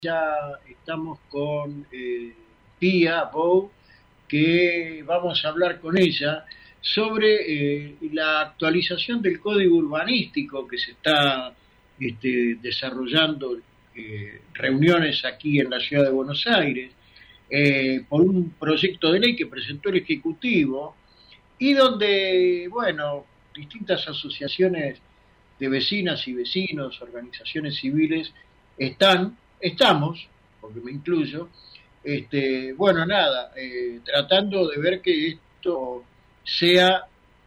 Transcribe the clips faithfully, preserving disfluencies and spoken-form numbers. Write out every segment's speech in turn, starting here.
Ya estamos con eh, Pía Bou, que vamos a hablar con ella sobre eh, la actualización del código urbanístico que se está este, desarrollando, eh, reuniones aquí en la ciudad de Buenos Aires, eh, por un proyecto de ley que presentó el Ejecutivo y donde, bueno, distintas asociaciones de vecinas y vecinos, organizaciones civiles, están, estamos, porque me incluyo, este, bueno, nada, eh, tratando de ver que esto sea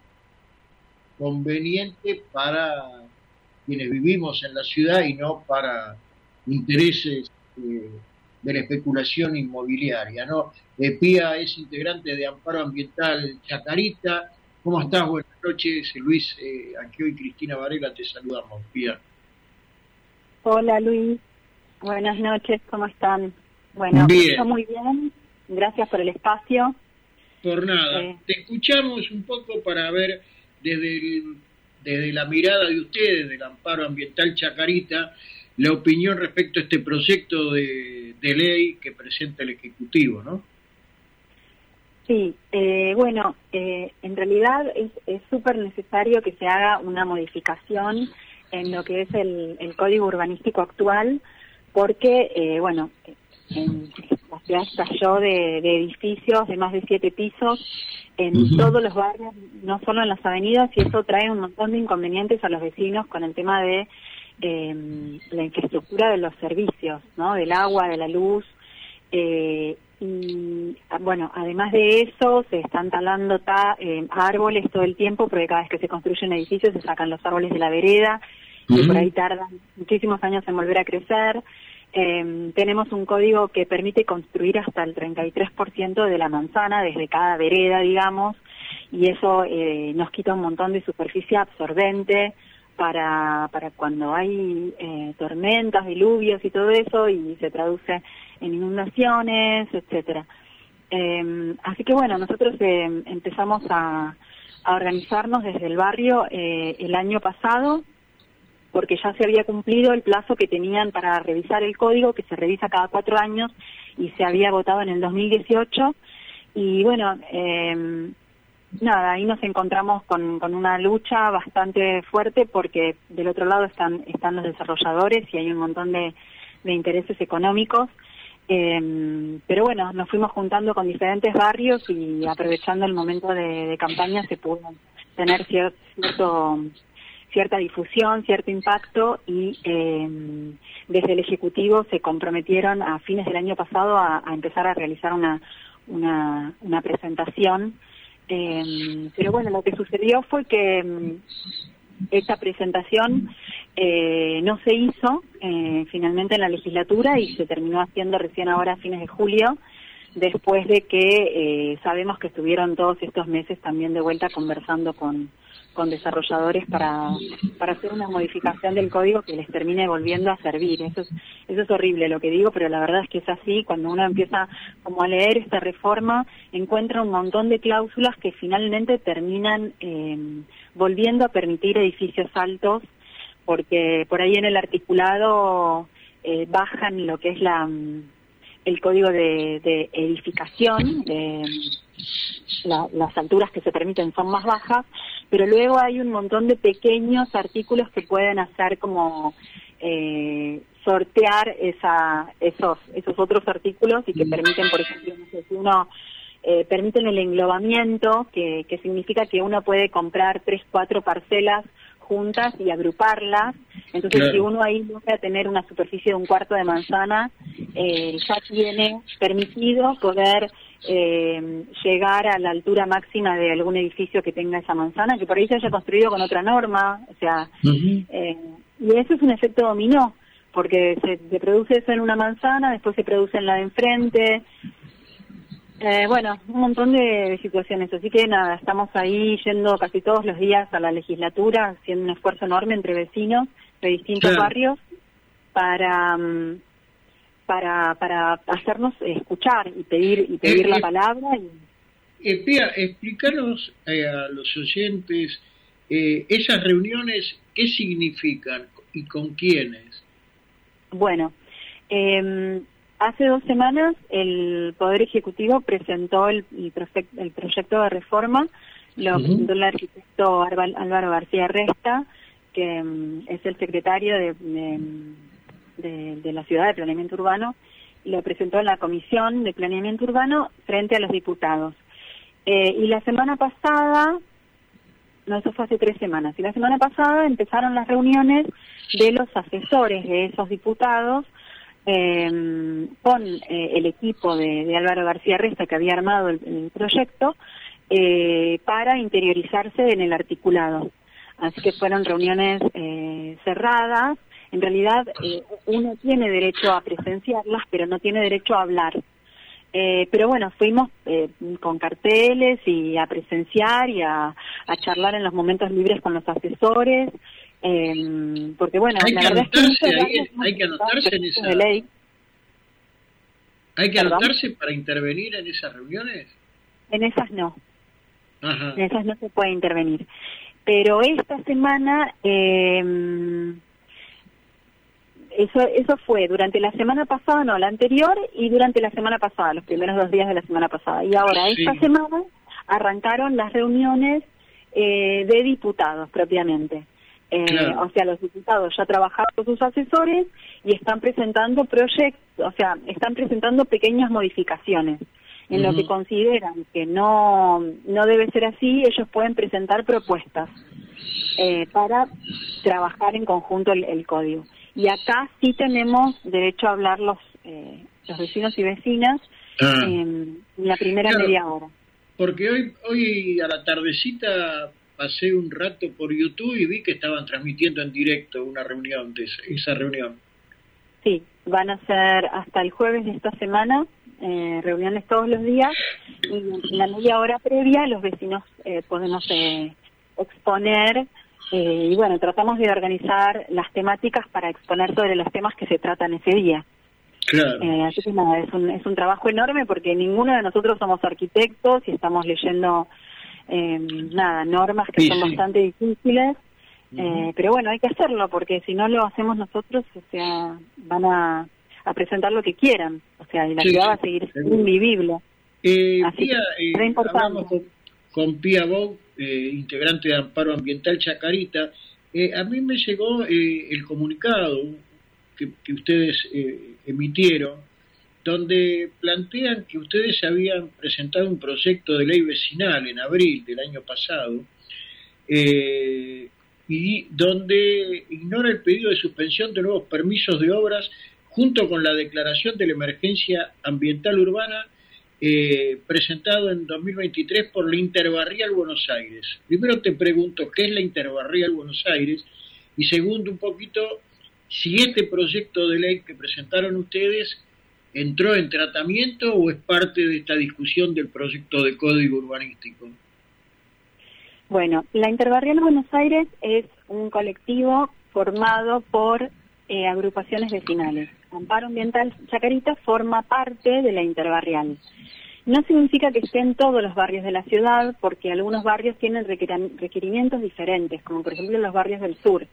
conveniente para quienes vivimos en la ciudad y no para intereses eh, de la especulación inmobiliaria, ¿no? Eh, Pía es integrante de Amparo Ambiental Chacarita. ¿Cómo estás? Buenas noches, Luis. Eh, aquí hoy Cristina Varela te saludamos, Pía. Hola Luis, buenas noches, ¿cómo están? Bueno, yo Bien, muy bien, gracias por el espacio. por nada. Eh, Te escuchamos un poco para ver desde, el, desde la mirada de ustedes, del Amparo Ambiental Chacarita, la opinión respecto a este proyecto de, de ley que presenta el Ejecutivo, ¿no? sí, eh, bueno, eh, en realidad es súper necesario que se haga una modificación en lo que es el, el código urbanístico actual, porque, eh, bueno, en, la ciudad estalló de, de edificios de más de siete pisos en Uh-huh. todos los barrios, no solo en las avenidas, y eso trae un montón de inconvenientes a los vecinos con el tema de eh, la infraestructura de los servicios, ¿no? Del agua, de la luz, eh, y bueno, además de eso, se están talando ta, eh, árboles todo el tiempo, porque cada vez que se construyen edificios se sacan los árboles de la vereda, que por Uh-huh. ahí tardan muchísimos años en volver a crecer. Eh, tenemos un código que permite construir hasta el treinta y tres por ciento de la manzana desde cada vereda, digamos, y eso eh, nos quita un montón de superficie absorbente para, para cuando hay eh, tormentas, diluvios y todo eso, y se traduce en inundaciones, etcétera. Eh, así que bueno, nosotros eh, empezamos a, a organizarnos desde el barrio eh, el año pasado, porque ya se había cumplido el plazo que tenían para revisar el código, que se revisa cada cuatro años, y se había votado en el dos mil dieciocho, y bueno, eh, nada, ahí nos encontramos con, con una lucha bastante fuerte, porque del otro lado están, están los desarrolladores y hay un montón de, de intereses económicos, eh, pero bueno, nos fuimos juntando con diferentes barrios y aprovechando el momento de, de campaña se pudo tener cier, cierto... cierta difusión, cierto impacto, y eh, desde el Ejecutivo se comprometieron a fines del año pasado a, a empezar a realizar una, una, una presentación. Eh, pero bueno, lo que sucedió fue que eh, esta presentación eh, no se hizo eh, finalmente en la legislatura y se terminó haciendo recién ahora a fines de julio, después de que eh, sabemos que estuvieron todos estos meses también de vuelta conversando con con desarrolladores para, para hacer una modificación del código que les termine volviendo a servir. Eso es, eso es horrible lo que digo, pero la verdad es que es así. Cuando uno empieza como a leer esta reforma, encuentra un montón de cláusulas que finalmente terminan eh, volviendo a permitir edificios altos, porque por ahí en el articulado eh, bajan lo que es la el código de, de edificación, de la, las alturas que se permiten son más bajas, pero luego hay un montón de pequeños artículos que pueden hacer como eh, sortear esa, esos, esos otros artículos y que permiten, por ejemplo, no sé, si uno eh, permiten el englobamiento, que, que significa que uno puede comprar tres, cuatro parcelas juntas y agruparlas. Entonces, claro, si uno ahí logra tener una superficie de un cuarto de manzana, eh, ya tiene permitido poder eh, llegar a la altura máxima de algún edificio que tenga esa manzana, que por ahí se haya construido con otra norma, o sea, uh-huh. eh, y eso es un efecto dominó, porque se, se produce eso en una manzana, después se produce en la de enfrente. Eh, bueno, un montón de, de situaciones, así que nada, estamos ahí yendo casi todos los días a la legislatura, haciendo un esfuerzo enorme entre vecinos de distintos claro. barrios para para para hacernos escuchar y pedir y pedir eh, la eh, palabra. Y... Eh, Pía, explícanos eh, a los oyentes eh, esas reuniones, ¿qué significan y con quiénes? Bueno, Eh, hace dos semanas el Poder Ejecutivo presentó el, el, proyecto, el proyecto de reforma, lo uh-huh. presentó el arquitecto Álvaro García Resta, que um, es el secretario de, de, de, de la Ciudad de Planeamiento Urbano, y lo presentó en la Comisión de Planeamiento Urbano frente a los diputados. Eh, y la semana pasada, no, eso fue hace tres semanas, y la semana pasada empezaron las reuniones de los asesores de esos diputados eh, con eh, el equipo de, de Álvaro García Resta, que había armado el, el proyecto, eh, para interiorizarse en el articulado. Así que fueron reuniones eh, cerradas. En realidad, eh, uno tiene derecho a presenciarlas, pero no tiene derecho a hablar. Eh, pero bueno, fuimos eh, con carteles y a presenciar y a, a charlar en los momentos libres con los asesores, eh, porque bueno, hay la que verdad anotarse, es que hay, hay que anotarse en esa de ley. ¿Hay que ¿Perdón? anotarse para intervenir en esas reuniones? En esas no. Ajá. En esas no se puede intervenir. Pero esta semana... Eh, Eso eso fue durante la semana pasada, no, la anterior, y durante la semana pasada, los primeros dos días de la semana pasada. Y ahora, sí. esta semana, arrancaron las reuniones eh, de diputados, propiamente. Eh, claro. O sea, los diputados ya trabajaron con sus asesores y están presentando proyectos, o sea, están presentando pequeñas modificaciones. En uh-huh. lo que consideran que no, no debe ser así, ellos pueden presentar propuestas eh, para trabajar en conjunto el, el código. Y acá sí tenemos derecho a hablar los, eh, los vecinos y vecinas ah. en la primera claro, media hora. Porque hoy hoy a la tardecita pasé un rato por YouTube y vi que estaban transmitiendo en directo una reunión, de esa, esa reunión. Sí, van a ser hasta el jueves de esta semana, eh, reuniones todos los días, y en la media hora previa los vecinos eh, podemos eh, exponer... Eh, y bueno, tratamos de organizar las temáticas para exponer sobre los temas que se tratan ese día. Claro. Eh, así que nada, es un, es un trabajo enorme porque ninguno de nosotros somos arquitectos y estamos leyendo eh, nada normas que sí, son sí. bastante difíciles, uh-huh. eh, pero bueno, hay que hacerlo porque si no lo hacemos nosotros, o sea, van a, a presentar lo que quieran, o sea, y la sí, ciudad va a seguir siendo invivible. Eh, así Pía, que es eh, importante. Con, con Pía Bou, Eh, integrante de Amparo Ambiental Chacarita, eh, a mí me llegó eh, el comunicado que, que ustedes eh, emitieron, donde plantean que ustedes habían presentado un proyecto de ley vecinal en abril del año pasado, eh, y donde ignora el pedido de suspensión de nuevos permisos de obras junto con la declaración de la emergencia ambiental urbana Eh, presentado en dos mil veintitrés por la Interbarrial Buenos Aires. Primero te pregunto, ¿qué es la Interbarrial Buenos Aires? Y segundo, un poquito, si este proyecto de ley que presentaron ustedes entró en tratamiento o es parte de esta discusión del proyecto de código urbanístico. Bueno, la Interbarrial Buenos Aires es un colectivo formado por eh, agrupaciones vecinales. Amparo Ambiental Chacarita forma parte de la Interbarrial. No significa que estén todos los barrios de la ciudad, porque algunos barrios tienen requerimientos diferentes, como por ejemplo los barrios del sur,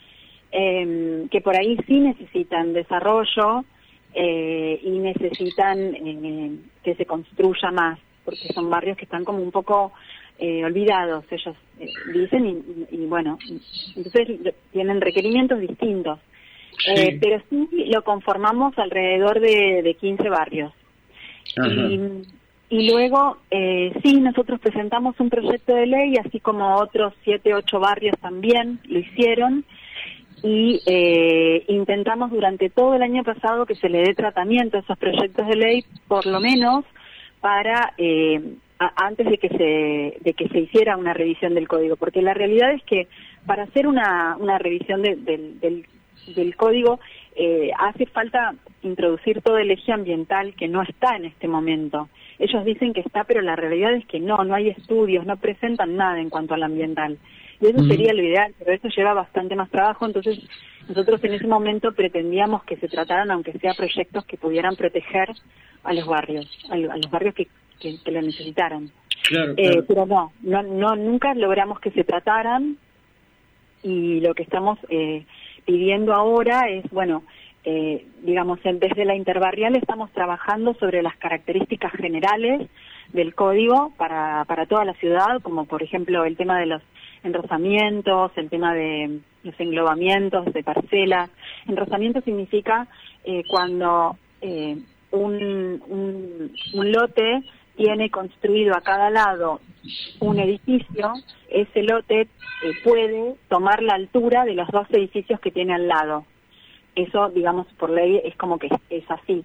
eh, que por ahí sí necesitan desarrollo eh, y necesitan eh, que se construya más, porque son barrios que están como un poco eh, olvidados, ellos eh, dicen, y, y, y bueno, entonces tienen requerimientos distintos. Sí. Eh, pero sí lo conformamos alrededor de, de quince barrios. Y, y luego, eh, sí, nosotros presentamos un proyecto de ley, así como otros siete, ocho barrios también lo hicieron, y eh, intentamos durante todo el año pasado que se le dé tratamiento a esos proyectos de ley, por lo menos para eh, a, antes de que se de que se hiciera una revisión del código, porque la realidad es que para hacer una, una revisión de, de, del del código eh, hace falta introducir todo el eje ambiental que no está en este momento. Ellos dicen que está, pero la realidad es que no, no hay estudios, no presentan nada en cuanto al ambiental. Y eso mm. sería lo ideal, pero eso lleva bastante más trabajo, entonces nosotros en ese momento pretendíamos que se trataran, aunque sea proyectos que pudieran proteger a los barrios, a, lo, a los barrios que, que, que lo necesitaran. Claro, eh, claro. Pero no, no, no, nunca logramos que se trataran, y lo que estamos... Eh, pidiendo ahora es, bueno, eh, digamos, en, desde la interbarrial estamos trabajando sobre las características generales del código para, para toda la ciudad, como por ejemplo el tema de los enrosamientos, el tema de los englobamientos de parcelas. Enrosamiento significa eh, cuando eh, un, un, un lote tiene construido a cada lado un edificio, ese lote eh, puede tomar la altura de los dos edificios que tiene al lado. Eso, digamos, por ley es como que es así.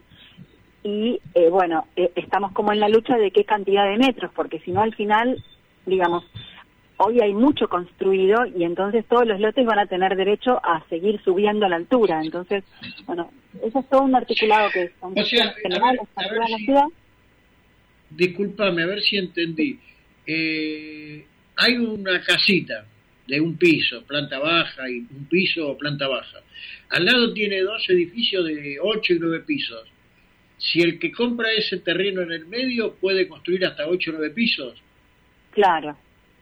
Y, eh, bueno, eh, estamos como en la lucha de qué cantidad de metros, porque si no, al final, digamos, hoy hay mucho construido y entonces todos los lotes van a tener derecho a seguir subiendo a la altura. Entonces, bueno, eso es todo un articulado que son o sea, generales a ver, para toda si, la ciudad. Discúlpame, a ver si entendí. Eh, hay una casita de un piso, planta baja, y un piso o planta baja. Al lado tiene dos edificios de ocho y nueve pisos. Si el que compra ese terreno en el medio puede construir hasta ocho o nueve pisos. Claro.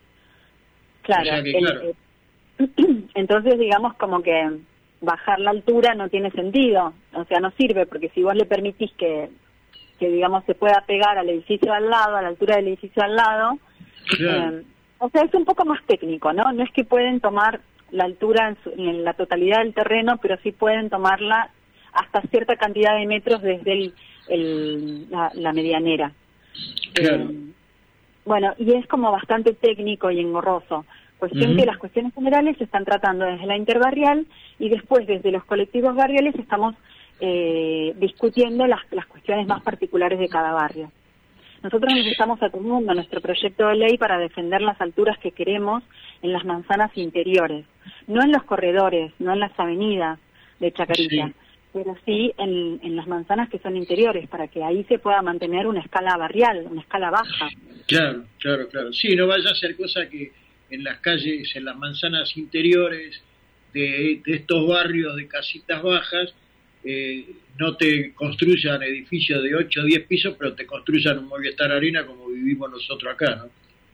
Claro. O sea que, el, claro. El, entonces, digamos, como que bajar la altura no tiene sentido. O sea, no sirve, porque si vos le permitís que, que digamos, se pueda pegar al edificio al lado, a la altura del edificio al lado, Claro. eh, o sea, es un poco más técnico, ¿no? No es que pueden tomar la altura en, su, en la totalidad del terreno, pero sí pueden tomarla hasta cierta cantidad de metros desde el, el, la, la medianera. Claro. Eh, bueno, y es como bastante técnico y engorroso. Cuestión Uh-huh. que las cuestiones generales se están tratando desde la interbarrial y después desde los colectivos barriales estamos eh, discutiendo las, las cuestiones más particulares de cada barrio. Nosotros nos estamos atendiendo a nuestro proyecto de ley para defender las alturas que queremos en las manzanas interiores, no en los corredores, no en las avenidas de Chacarita, sí. pero sí en, en las manzanas que son interiores, para que ahí se pueda mantener una escala barrial, una escala baja. Claro, claro, claro. Sí, no vaya a ser cosa que en las calles, en las manzanas interiores de, de estos barrios de casitas bajas, eh, no te construyan edificios de ocho o diez pisos, pero te construyan un Movistar Arena como vivimos nosotros acá, ¿no?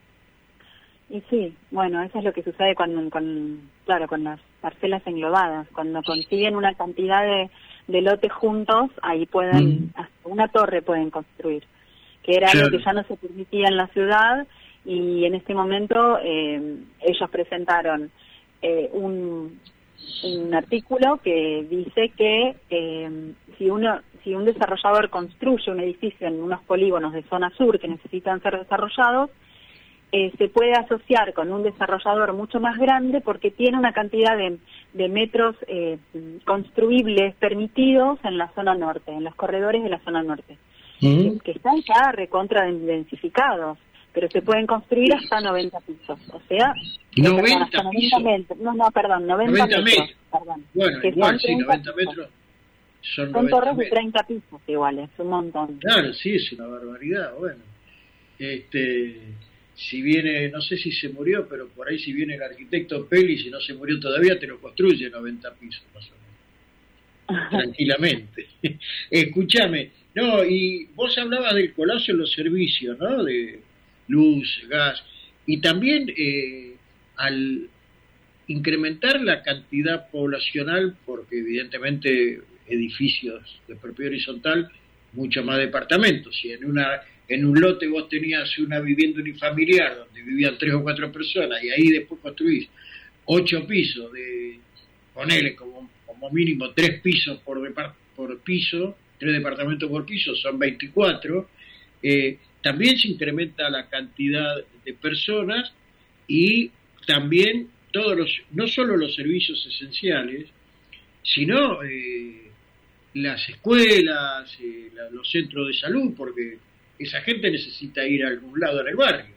Y sí, bueno, eso es lo que sucede con, con claro, con las parcelas englobadas. Cuando consiguen una cantidad de, de lotes juntos, ahí pueden, mm. hasta una torre pueden construir, que era claro. algo que ya no se permitía en la ciudad, y en este momento eh, ellos presentaron eh, un, un artículo que dice que eh, si uno si un desarrollador construye un edificio en unos polígonos de zona sur que necesitan ser desarrollados, eh, se puede asociar con un desarrollador mucho más grande porque tiene una cantidad de, de metros eh, construibles permitidos en la zona norte, en los corredores de la zona norte, uh-huh. que, que están ya recontra densificados, pero se pueden construir hasta noventa pisos, o sea, noventa perdón, pisos. noventa, no, no, perdón, noventa, noventa metros, metros. Perdón, bueno, que igual, sí, treinta noventa pisos. metros. Son, son torres metros. de treinta pisos igual, es un montón. Claro, sí, es una barbaridad, bueno. Este, si viene, no sé si se murió, pero por ahí si viene el arquitecto Peli, si no se murió todavía, te lo construye noventa pisos, más o menos. Tranquilamente. Escúchame, no, y vos hablabas del colapso en los servicios, ¿no? De luz, gas, y también eh, al incrementar la cantidad poblacional, porque evidentemente edificios de propiedad horizontal, mucho más departamentos. Si en una en un lote vos tenías una vivienda unifamiliar donde vivían tres o cuatro personas y ahí después construís ocho pisos de, ponele como, como mínimo tres pisos por, depart, por piso, tres departamentos por piso, son veinticuatro, eh, también se incrementa la cantidad de personas y también todos los, no solo los servicios esenciales, sino eh, las escuelas, eh, la, los centros de salud, porque esa gente necesita ir a algún lado en el barrio.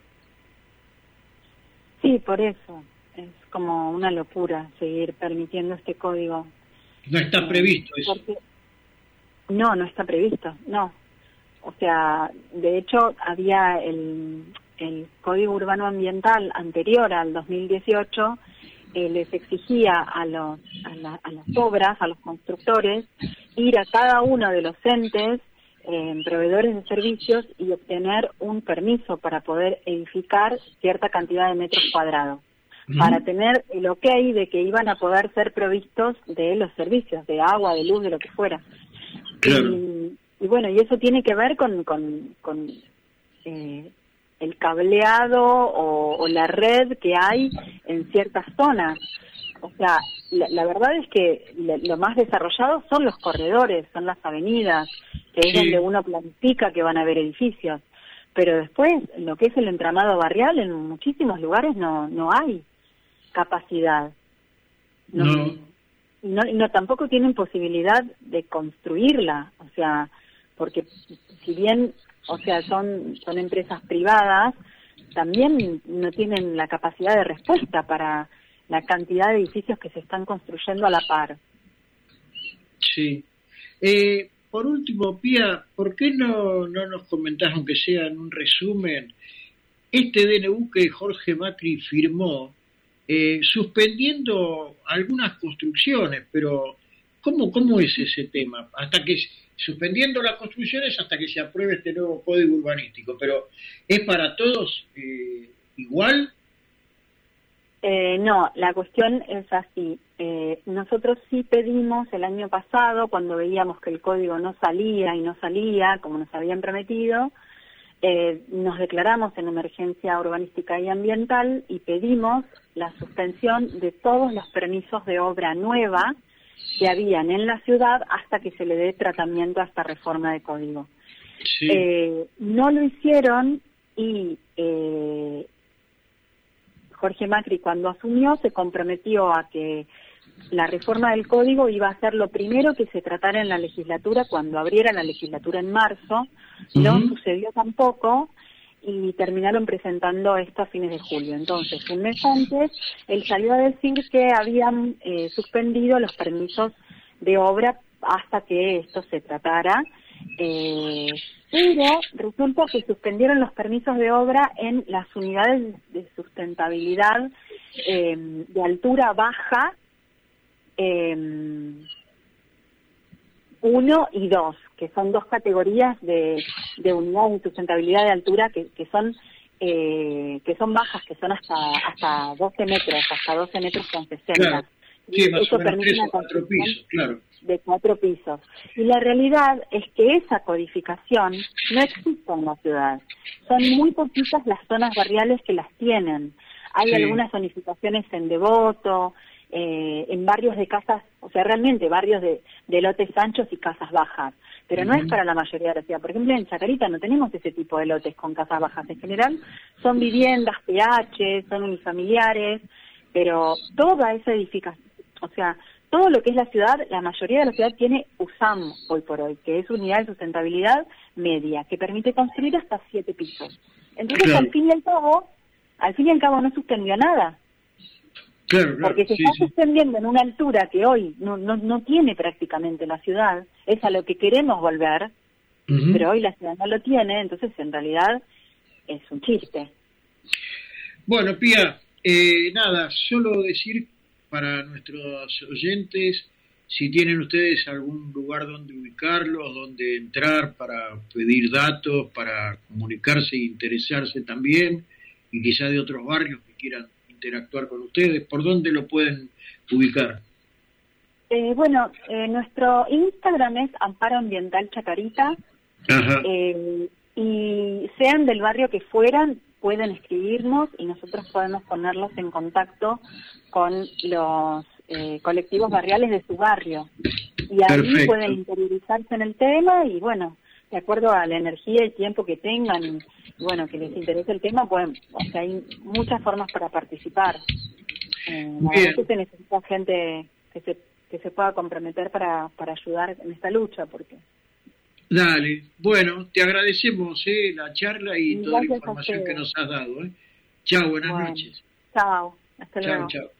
Sí, por eso. Es como una locura seguir permitiendo este código. No está eh, previsto eso. Porque... No, no está previsto, no. O sea, de hecho, había el, el Código Urbano Ambiental anterior al dos mil dieciocho, eh, les exigía a, los, a, la, a las obras, a los constructores, ir a cada uno de los entes, eh, proveedores de servicios, y obtener un permiso para poder edificar cierta cantidad de metros cuadrados. uh-huh. para tener el ok de que iban a poder ser provistos de los servicios, de agua, de luz, de lo que fuera. Claro. Y, y bueno, y eso tiene que ver con, con, con eh, el cableado o, o la red que hay en ciertas zonas. O sea, la, la verdad es que lo, lo más desarrollado son los corredores, son las avenidas, que sí. es donde uno planifica que van a haber edificios. Pero después, lo que es el entramado barrial, en muchísimos lugares no no hay capacidad. No, no. no, no tampoco tienen posibilidad de construirla. O sea, porque si bien, o sea, son, son empresas privadas, también no tienen la capacidad de respuesta para la cantidad de edificios que se están construyendo a la par. Sí. Eh, por último, Pía, ¿por qué no, no nos comentás, aunque sea en un resumen, este D N U que Jorge Macri firmó, eh, suspendiendo algunas construcciones, pero ¿cómo, cómo es ese tema? Hasta que suspendiendo las construcciones hasta que se apruebe este nuevo código urbanístico, pero ¿es para todos eh, igual? Eh, no, la cuestión es así. Eh, nosotros sí pedimos el año pasado, cuando veíamos que el código no salía y no salía, como nos habían prometido, eh, nos declaramos en emergencia urbanística y ambiental y pedimos la suspensión de todos los permisos de obra nueva que habían en la ciudad hasta que se le dé tratamiento a esta reforma de código. Sí. Eh, no lo hicieron y... Eh, Jorge Macri, cuando asumió, se comprometió a que la reforma del código iba a ser lo primero que se tratara en la legislatura cuando abriera la legislatura en marzo. Uh-huh. No sucedió tampoco y terminaron presentando esto a fines de julio. Entonces, un mes antes, él salió a decir que habían eh, suspendido los permisos de obra hasta que esto se tratara. Eh, pero resulta que suspendieron los permisos de obra en las unidades de sustentabilidad eh, de altura baja eh, uno y dos, que son dos categorías de, de unidades de sustentabilidad de altura que, que son eh, que son bajas, que son hasta hasta doce metros, hasta doce metros con sesenta. Claro. Sí, más eso o menos permite tres una o cuatro pisos, claro. De cuatro pisos. Y la realidad es que esa codificación no existe en la ciudad. Son muy poquitas las zonas barriales que las tienen. Hay sí. algunas zonificaciones en Devoto, eh, en barrios de casas, o sea, realmente barrios de, de lotes anchos y casas bajas. Pero uh-huh. no es para la mayoría de la ciudad. Por ejemplo, en Chacarita no tenemos ese tipo de lotes con casas bajas. En general son viviendas, P H, son unifamiliares, pero toda esa edificación, o sea, todo lo que es la ciudad, la mayoría de la ciudad tiene U S A M hoy por hoy, que es Unidad de Sustentabilidad Media, que permite construir hasta siete pisos. Entonces, claro. al fin y al cabo, al fin y al cabo no suspendió nada. Claro, claro, porque se sí, está sí. suspendiendo en una altura que hoy no, no, no tiene prácticamente la ciudad, es a lo que queremos volver, uh-huh. pero hoy la ciudad no lo tiene, entonces en realidad es un chiste. Bueno, Pía, eh, nada, solo decir para nuestros oyentes, si tienen ustedes algún lugar donde ubicarlos, donde entrar para pedir datos, para comunicarse e interesarse también, y quizá de otros barrios que quieran interactuar con ustedes, ¿por dónde lo pueden ubicar? Eh, bueno, eh, nuestro Instagram es Amparo Ambiental Chacarita, eh, y sean del barrio que fueran, pueden escribirnos y nosotros podemos ponerlos en contacto con los eh, colectivos barriales de su barrio. Y ahí Perfecto. Pueden interiorizarse en el tema y bueno, de acuerdo a la energía y tiempo que tengan y bueno, que les interese el tema, pueden, o sea, hay muchas formas para participar. Eh, la verdad que se necesita gente que se, que se pueda comprometer para, para ayudar en esta lucha, porque... Dale, bueno, te agradecemos eh, la charla y, y toda la información que nos has dado. Eh. Chao, buenas bueno, noches. Chao, hasta luego. Chao, chao.